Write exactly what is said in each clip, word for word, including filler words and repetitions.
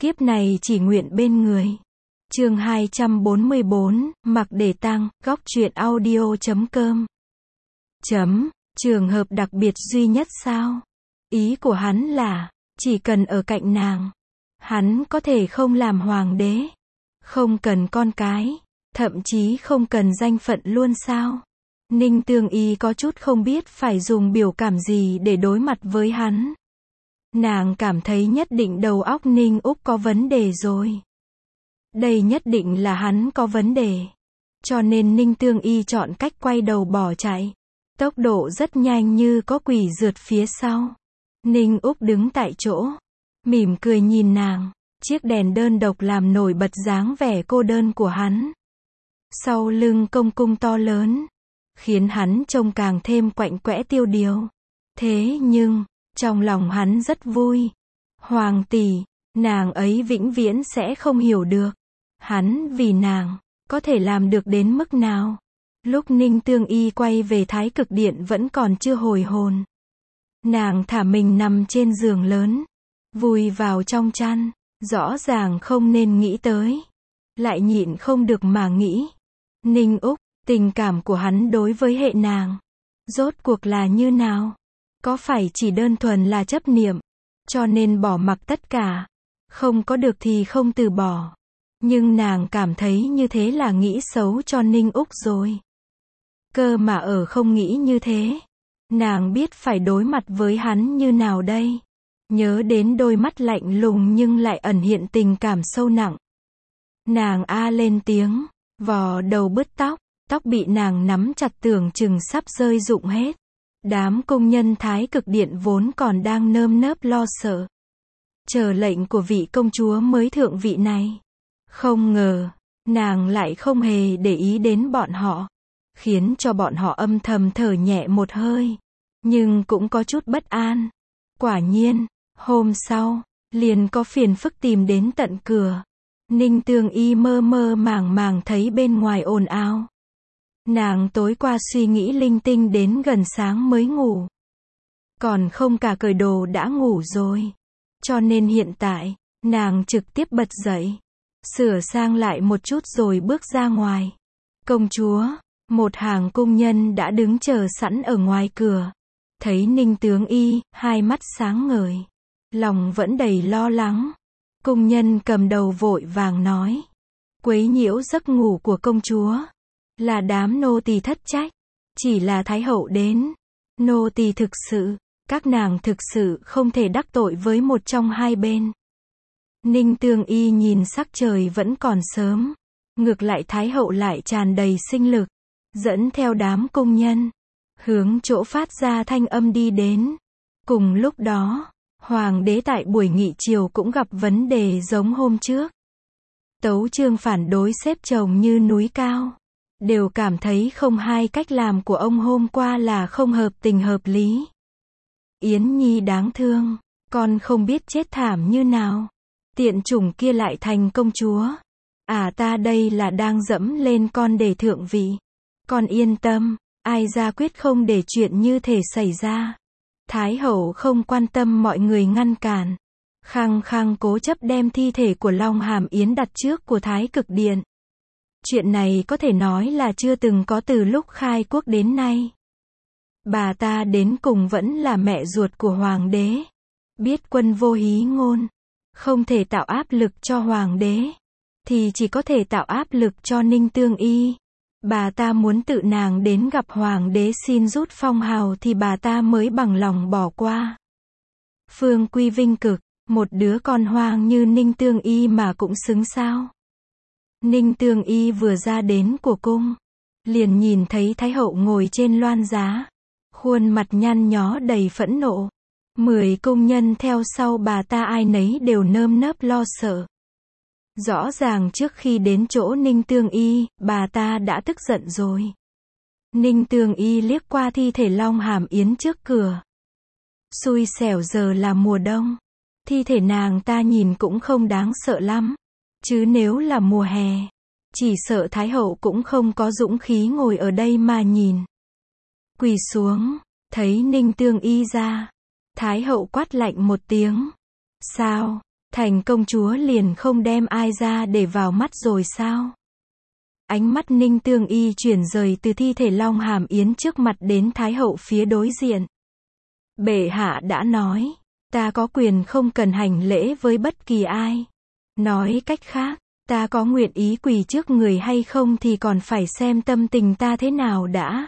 kiếp này chỉ nguyện bên người. Chương hai trăm bốn mươi bốn, mặc để tang, góc truyện audio chấm com. Chấm, trường hợp đặc biệt duy nhất sao? Ý của hắn là, chỉ cần ở cạnh nàng, hắn có thể không làm hoàng đế, không cần con cái, thậm chí không cần danh phận luôn sao? Ninh Tương Y có chút không biết phải dùng biểu cảm gì để đối mặt với hắn. Nàng cảm thấy nhất định đầu óc Ninh Úc có vấn đề rồi. Đây nhất định là hắn có vấn đề. Cho nên Ninh Tương Y chọn cách quay đầu bỏ chạy. Tốc độ rất nhanh như có quỷ rượt phía sau. Ninh Úc đứng tại chỗ, mỉm cười nhìn nàng. Chiếc đèn đơn độc làm nổi bật dáng vẻ cô đơn của hắn. Sau lưng công cung to lớn, khiến hắn trông càng thêm quạnh quẽ tiêu điều. Thế nhưng, trong lòng hắn rất vui. Hoàng tỷ, nàng ấy vĩnh viễn sẽ không hiểu được. Hắn vì nàng, có thể làm được đến mức nào. Lúc Ninh Tương Y quay về Thái Cực Điện vẫn còn chưa hồi hồn. Nàng thả mình nằm trên giường lớn, vùi vào trong chăn, rõ ràng không nên nghĩ tới. Lại nhịn không được mà nghĩ. Ninh Úc, tình cảm của hắn đối với hệ nàng, rốt cuộc là như nào? Có phải chỉ đơn thuần là chấp niệm, cho nên bỏ mặc tất cả, không có được thì không từ bỏ. Nhưng nàng cảm thấy như thế là nghĩ xấu cho Ninh Úc rồi. Cơ mà ở không nghĩ như thế, nàng biết phải đối mặt với hắn như nào đây. Nhớ đến đôi mắt lạnh lùng nhưng lại ẩn hiện tình cảm sâu nặng. Nàng a lên tiếng, vò đầu bứt tóc, tóc bị nàng nắm chặt tưởng chừng sắp rơi rụng hết. Đám công nhân Thái Cực Điện vốn còn đang nơm nớp lo sợ, chờ lệnh của vị công chúa mới thượng vị này. Không ngờ, nàng lại không hề để ý đến bọn họ, khiến cho bọn họ âm thầm thở nhẹ một hơi, nhưng cũng có chút bất an. Quả nhiên, hôm sau, liền có phiền phức tìm đến tận cửa. Ninh Tương Y mơ mơ màng màng thấy bên ngoài ồn ào. Nàng tối qua suy nghĩ linh tinh đến gần sáng mới ngủ. Còn không cả cởi đồ đã ngủ rồi. Cho nên hiện tại, nàng trực tiếp bật dậy, sửa sang lại một chút rồi bước ra ngoài. Công chúa, một hàng cung nhân đã đứng chờ sẵn ở ngoài cửa. Thấy Ninh Tương Y, hai mắt sáng ngời, lòng vẫn đầy lo lắng. Cung nhân cầm đầu vội vàng nói, quấy nhiễu giấc ngủ của công chúa, là đám nô tỳ thất trách, chỉ là Thái hậu đến. Nô tỳ thực sự, các nàng thực sự không thể đắc tội với một trong hai bên. Ninh Tương Y nhìn sắc trời vẫn còn sớm, ngược lại Thái hậu lại tràn đầy sinh lực, dẫn theo đám cung nhân, hướng chỗ phát ra thanh âm đi đến. Cùng lúc đó, Hoàng đế tại buổi nghị triều cũng gặp vấn đề giống hôm trước. Tấu chương phản đối xếp chồng như núi cao. Đều cảm thấy không hai cách làm của ông hôm qua là không hợp tình hợp lý. Yến Nhi đáng thương, con không biết chết thảm như nào. Tiện chủng kia lại thành công chúa. À ta đây là đang dẫm lên con để thượng vị. Con yên tâm, ai ra quyết không để chuyện như thể xảy ra. Thái hậu không quan tâm mọi người ngăn cản. Khăng khăng cố chấp đem thi thể của Long Hàm Yến đặt trước của Thái Cực Điện. Chuyện này có thể nói là chưa từng có từ lúc khai quốc đến nay. Bà ta đến cùng vẫn là mẹ ruột của hoàng đế. Biết quân vô hí ngôn, không thể tạo áp lực cho hoàng đế, thì chỉ có thể tạo áp lực cho Ninh Tương Y. Bà ta muốn tự nàng đến gặp hoàng đế xin rút phong hào thì bà ta mới bằng lòng bỏ qua. Phương Quy vinh cực, một đứa con hoang như Ninh Tương Y mà cũng xứng sao? Ninh Tương Y vừa ra đến của cung, liền nhìn thấy Thái hậu ngồi trên loan giá, khuôn mặt nhăn nhó đầy phẫn nộ. Mười cung nhân theo sau bà ta ai nấy đều nơm nớp lo sợ. Rõ ràng trước khi đến chỗ Ninh Tương Y, bà ta đã tức giận rồi. Ninh Tương Y liếc qua thi thể Long Hàm Yến trước cửa. Xui xẻo giờ là mùa đông, thi thể nàng ta nhìn cũng không đáng sợ lắm. Chứ nếu là mùa hè, chỉ sợ Thái hậu cũng không có dũng khí ngồi ở đây mà nhìn. Quỳ xuống, thấy Ninh Tương Y ra, Thái hậu quát lạnh một tiếng. Sao? Thành công chúa liền không đem ai ra để vào mắt rồi sao? Ánh mắt Ninh Tương Y chuyển rời từ thi thể Long Hàm Yến trước mặt đến Thái hậu phía đối diện. Bệ hạ đã nói, ta có quyền không cần hành lễ với bất kỳ ai. Nói cách khác, ta có nguyện ý quỳ trước người hay không thì còn phải xem tâm tình ta thế nào đã.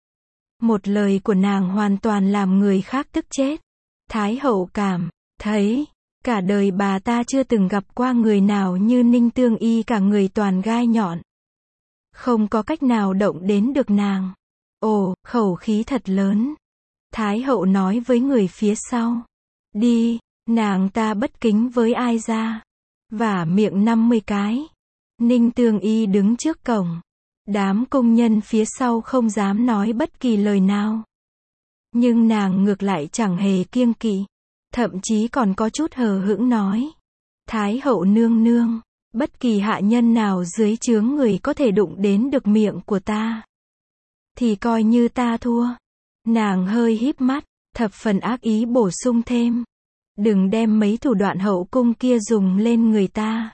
Một lời của nàng hoàn toàn làm người khác tức chết. Thái hậu cảm thấy, cả đời bà ta chưa từng gặp qua người nào như Ninh Tương Y, cả người toàn gai nhọn. Không có cách nào động đến được nàng. Ồ, khẩu khí thật lớn. Thái hậu nói với người phía sau. Đi, nàng ta bất kính với ai ra. Vả miệng năm mươi cái. Ninh Tương Y đứng trước cổng. Đám công nhân phía sau không dám nói bất kỳ lời nào. Nhưng nàng ngược lại chẳng hề kiêng kỵ. Thậm chí còn có chút hờ hững nói. Thái hậu nương nương, bất kỳ hạ nhân nào dưới trướng người có thể đụng đến được miệng của ta, thì coi như ta thua. Nàng hơi híp mắt, thập phần ác ý bổ sung thêm. Đừng đem mấy thủ đoạn hậu cung kia dùng lên người ta.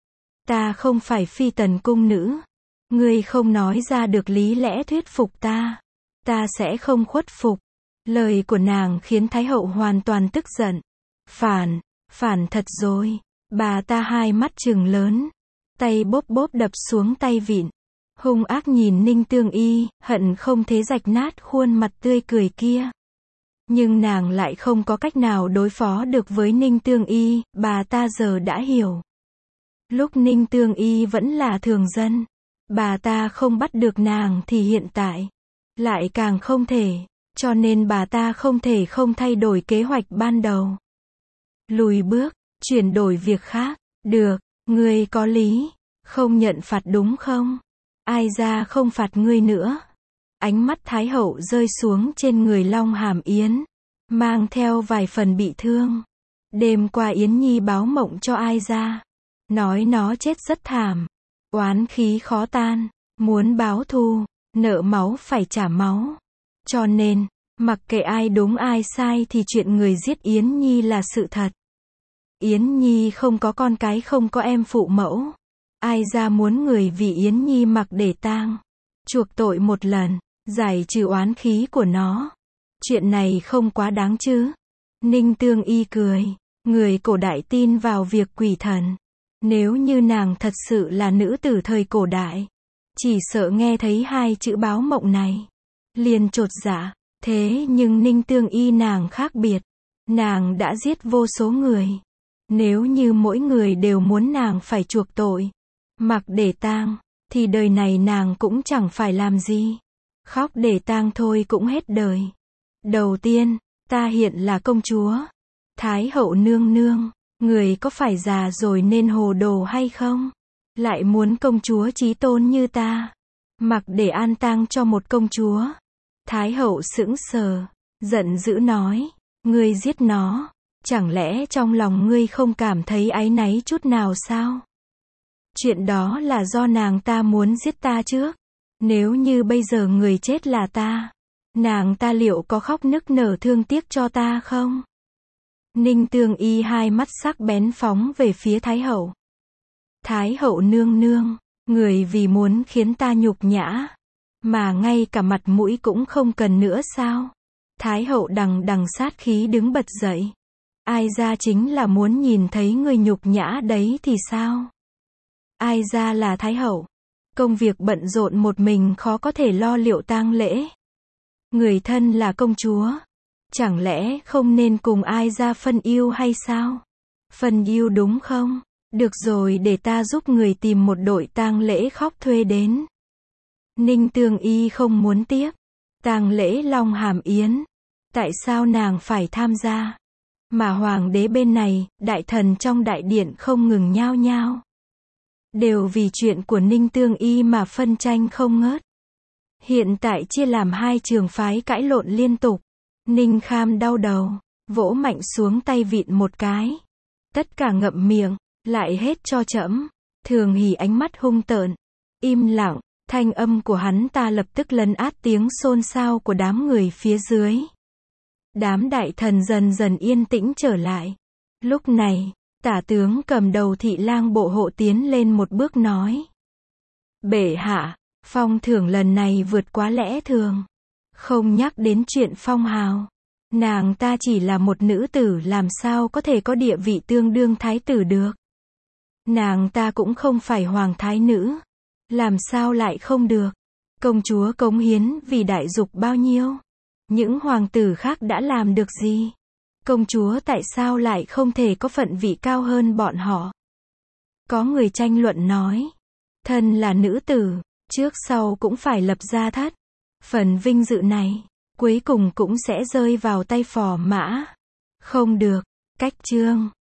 Ta không phải phi tần cung nữ. Ngươi không nói ra được lý lẽ thuyết phục ta, ta sẽ không khuất phục. Lời của nàng khiến Thái hậu hoàn toàn tức giận. Phản, phản thật rồi. Bà ta hai mắt trừng lớn, tay bóp bóp đập xuống tay vịn. Hung ác nhìn Ninh Tương Y, hận không thế rạch nát khuôn mặt tươi cười kia. Nhưng nàng lại không có cách nào đối phó được với Ninh Tương Y, bà ta giờ đã hiểu. Lúc Ninh Tương Y vẫn là thường dân, bà ta không bắt được nàng thì hiện tại lại càng không thể, cho nên bà ta không thể không thay đổi kế hoạch ban đầu. Lùi bước, chuyển đổi việc khác. Được, ngươi có lý, không nhận phạt đúng không? Ai ra không phạt ngươi nữa. Ánh mắt Thái hậu rơi xuống trên người Long Hàm Yến, mang theo vài phần bị thương. Đêm qua Yến Nhi báo mộng cho ai ra, nói nó chết rất thảm, oán khí khó tan, muốn báo thù, nợ máu phải trả máu. Cho nên, mặc kệ ai đúng ai sai thì chuyện người giết Yến Nhi là sự thật. Yến Nhi không có con cái, không có em phụ mẫu. Ai ra muốn người vì Yến Nhi mặc để tang, chuộc tội một lần, giải trừ oán khí của nó. Chuyện này không quá đáng chứ? Ninh Tương Y cười. Người cổ đại tin vào việc quỷ thần. Nếu như nàng thật sự là nữ tử thời cổ đại, chỉ sợ nghe thấy hai chữ báo mộng này liền chột dạ. Thế nhưng Ninh Tương Y nàng khác biệt. Nàng đã giết vô số người. Nếu như mỗi người đều muốn nàng phải chuộc tội, mặc để tang, thì đời này nàng cũng chẳng phải làm gì. Khóc để tang thôi cũng hết đời. Đầu tiên, ta hiện là công chúa. Thái hậu nương nương, người có phải già rồi nên hồ đồ hay không? Lại muốn công chúa chí tôn như ta, mặc để an tang cho một công chúa. Thái hậu sững sờ, giận dữ nói, ngươi giết nó. Chẳng lẽ trong lòng ngươi không cảm thấy áy náy chút nào sao? Chuyện đó là do nàng ta muốn giết ta trước. Nếu như bây giờ người chết là ta, nàng ta liệu có khóc nức nở thương tiếc cho ta không? Ninh Tương Y hai mắt sắc bén phóng về phía Thái hậu. Thái hậu nương nương, người vì muốn khiến ta nhục nhã, mà ngay cả mặt mũi cũng không cần nữa sao? Thái hậu đằng đằng sát khí đứng bật dậy. Ai ra chính là muốn nhìn thấy người nhục nhã đấy thì sao? Ai ra là Thái hậu. Công việc bận rộn một mình khó có thể lo liệu tang lễ. Người thân là công chúa. Chẳng lẽ không nên cùng ai ra phân ưu hay sao? Phân ưu đúng không? Được rồi, để ta giúp người tìm một đội tang lễ khóc thuê đến. Ninh Tương Y không muốn tiếp. Tang lễ Long Hàm Yến. Tại sao nàng phải tham gia? Mà hoàng đế bên này, đại thần trong đại điện không ngừng nhao nhao. Đều vì chuyện của Ninh Tương Y mà phân tranh không ngớt. Hiện tại chia làm hai trường phái cãi lộn liên tục. Ninh Kham đau đầu, vỗ mạnh xuống tay vịn một cái. Tất cả ngậm miệng, lại hết cho trẫm. Thường Hỷ ánh mắt hung tợn, im lặng, thanh âm của hắn ta lập tức lấn át tiếng xôn xao của đám người phía dưới. Đám đại thần dần dần yên tĩnh trở lại. Lúc này, Tả tướng cầm đầu thị lang bộ hộ tiến lên một bước nói. Bệ hạ, phong thưởng lần này vượt quá lẽ thường. Không nhắc đến chuyện phong hào. Nàng ta chỉ là một nữ tử làm sao có thể có địa vị tương đương thái tử được. Nàng ta cũng không phải hoàng thái nữ. Làm sao lại không được. Công chúa cống hiến vì đại dục bao nhiêu. Những hoàng tử khác đã làm được gì. Công chúa tại sao lại không thể có phận vị cao hơn bọn họ. Có người tranh luận nói. Thân là nữ tử, trước sau cũng phải lập gia thất. Phần vinh dự này, cuối cùng cũng sẽ rơi vào tay phò mã. Không được, cách chương.